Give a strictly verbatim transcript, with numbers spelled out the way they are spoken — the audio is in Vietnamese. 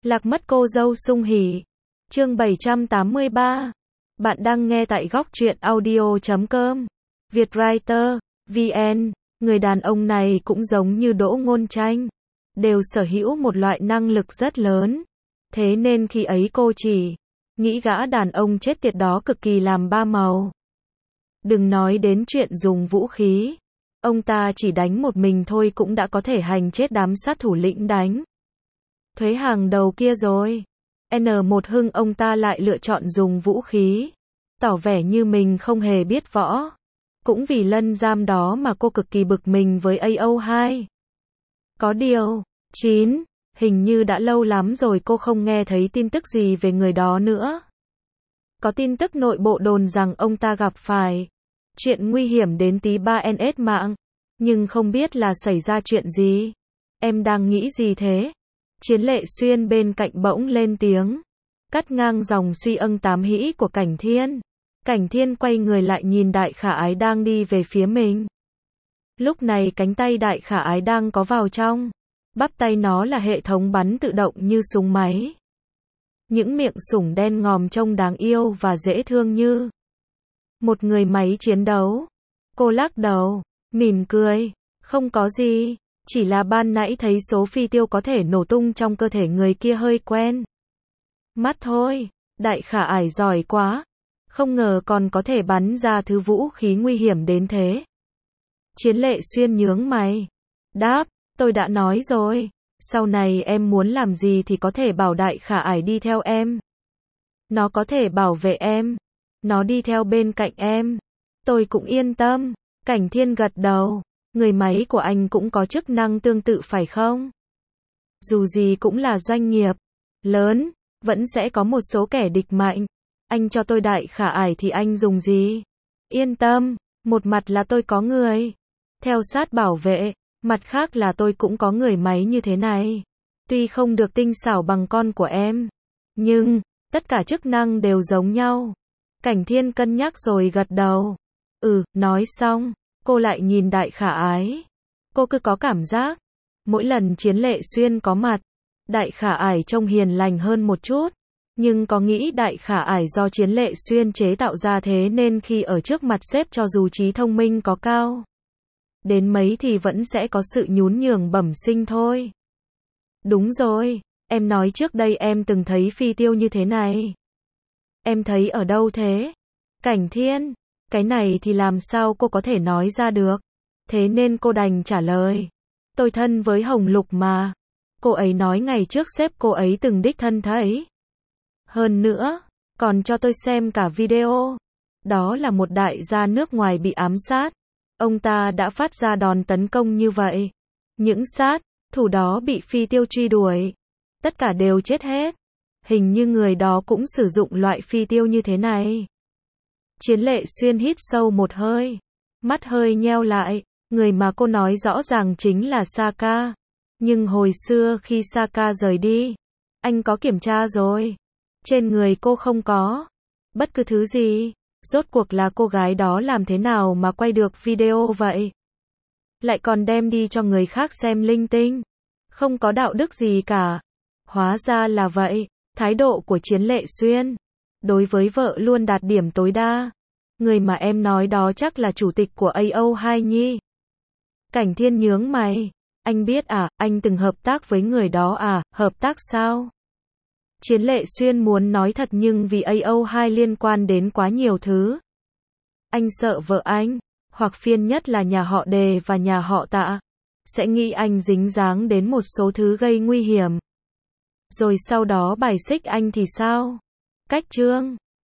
Lạc mất cô dâu sung hỉ. Chương bảy trăm tám mươi ba. Bạn đang nghe tại góc truyện audio chấm com. Vietwriter, vê en. Người đàn ông này cũng giống như Đỗ Ngôn Tranh, đều sở hữu một loại năng lực rất lớn. Thế nên khi ấy cô chỉ nghĩ gã đàn ông chết tiệt đó cực kỳ làm ba màu. Đừng nói đến chuyện dùng vũ khí. Ông ta chỉ đánh một mình thôi cũng đã có thể hành chết đám sát thủ lĩnh đánh thuế hàng đầu kia rồi. N một Hưng ông ta lại lựa chọn dùng vũ khí, tỏ vẻ như mình không hề biết võ. Cũng vì lân giam đó mà cô cực kỳ bực mình với A O hai. Có điều, chín, hình như đã lâu lắm rồi cô không nghe thấy tin tức gì về người đó nữa. Có tin tức nội bộ đồn rằng ông ta gặp phải chuyện nguy hiểm đến tí ba N S mạng, nhưng không biết là xảy ra chuyện gì. Em đang nghĩ gì thế? Chiến Lệ Xuyên bên cạnh bỗng lên tiếng, cắt ngang dòng suy ân tám hĩ của Cảnh Thiên. Cảnh Thiên quay người lại nhìn Đại Khả Ái đang đi về phía mình. Lúc này cánh tay Đại Khả Ái đang có vào trong bắp tay nó là hệ thống bắn tự động như súng máy. Những miệng sủng đen ngòm trông đáng yêu và dễ thương như một người máy chiến đấu. Cô lắc đầu, mỉm cười, không có gì, chỉ là ban nãy thấy số phi tiêu có thể nổ tung trong cơ thể người kia hơi quen mắt thôi. Đại Khả Ải giỏi quá, không ngờ còn có thể bắn ra thứ vũ khí nguy hiểm đến thế. Chiến Lệ Xuyên nhướng mày, đáp, tôi đã nói rồi, sau này em muốn làm gì thì có thể bảo Đại Khả Ải đi theo em. Nó có thể bảo vệ em, nó đi theo bên cạnh em, tôi cũng yên tâm. Cảnh Thiên gật đầu, người máy của anh cũng có chức năng tương tự phải không? Dù gì cũng là doanh nghiệp lớn, vẫn sẽ có một số kẻ địch mạnh. Anh cho tôi Đại Khả Ải thì anh dùng gì? Yên tâm, một mặt là tôi có người theo sát bảo vệ, mặt khác là tôi cũng có người máy như thế này. Tuy không được tinh xảo bằng con của em, nhưng tất cả chức năng đều giống nhau. Cảnh Thiên cân nhắc rồi gật đầu. Ừ, nói xong, cô lại nhìn Đại Khả Ái. Cô cứ có cảm giác, mỗi lần Chiến Lệ Xuyên có mặt, Đại Khả Ải trông hiền lành hơn một chút. Nhưng có nghĩ Đại Khả Ải do Chiến Lệ Xuyên chế tạo ra thế nên khi ở trước mặt sếp cho dù trí thông minh có cao đến mấy thì vẫn sẽ có sự nhún nhường bẩm sinh thôi. Đúng rồi, em nói trước đây em từng thấy phi tiêu như thế này. Em thấy ở đâu thế? Cảnh Thiên, cái này thì làm sao cô có thể nói ra được. Thế nên cô đành trả lời. Tôi thân với Hồng Lục mà. Cô ấy nói ngày trước sếp cô ấy từng đích thân thấy. Hơn nữa, còn cho tôi xem cả video. Đó là một đại gia nước ngoài bị ám sát. Ông ta đã phát ra đòn tấn công như vậy. Những sát thủ đó bị phi tiêu truy đuổi, tất cả đều chết hết. Hình như người đó cũng sử dụng loại phi tiêu như thế này. Chiến Lệ Xuyên hít sâu một hơi, mắt hơi nheo lại. Người mà cô nói rõ ràng chính là Saka. Nhưng hồi xưa khi Saka rời đi, anh có kiểm tra rồi. Trên người cô không có bất cứ thứ gì. Rốt cuộc là cô gái đó làm thế nào mà quay được video vậy? Lại còn đem đi cho người khác xem linh tinh. Không có đạo đức gì cả. Hóa ra là vậy. Thái độ của Chiến Lệ Xuyên đối với vợ luôn đạt điểm tối đa. Người mà em nói đó chắc là chủ tịch của A O hai nhi. Cảnh Thiên nhướng mày. Anh biết à, anh từng hợp tác với người đó à, hợp tác sao? Chiến Lệ Xuyên muốn nói thật nhưng vì A O hai liên quan đến quá nhiều thứ. Anh sợ vợ anh, hoặc phiền nhất là nhà họ Đề và nhà họ Tạ, sẽ nghĩ anh dính dáng đến một số thứ gây nguy hiểm. Rồi sau đó bài xích anh thì sao? Cách chương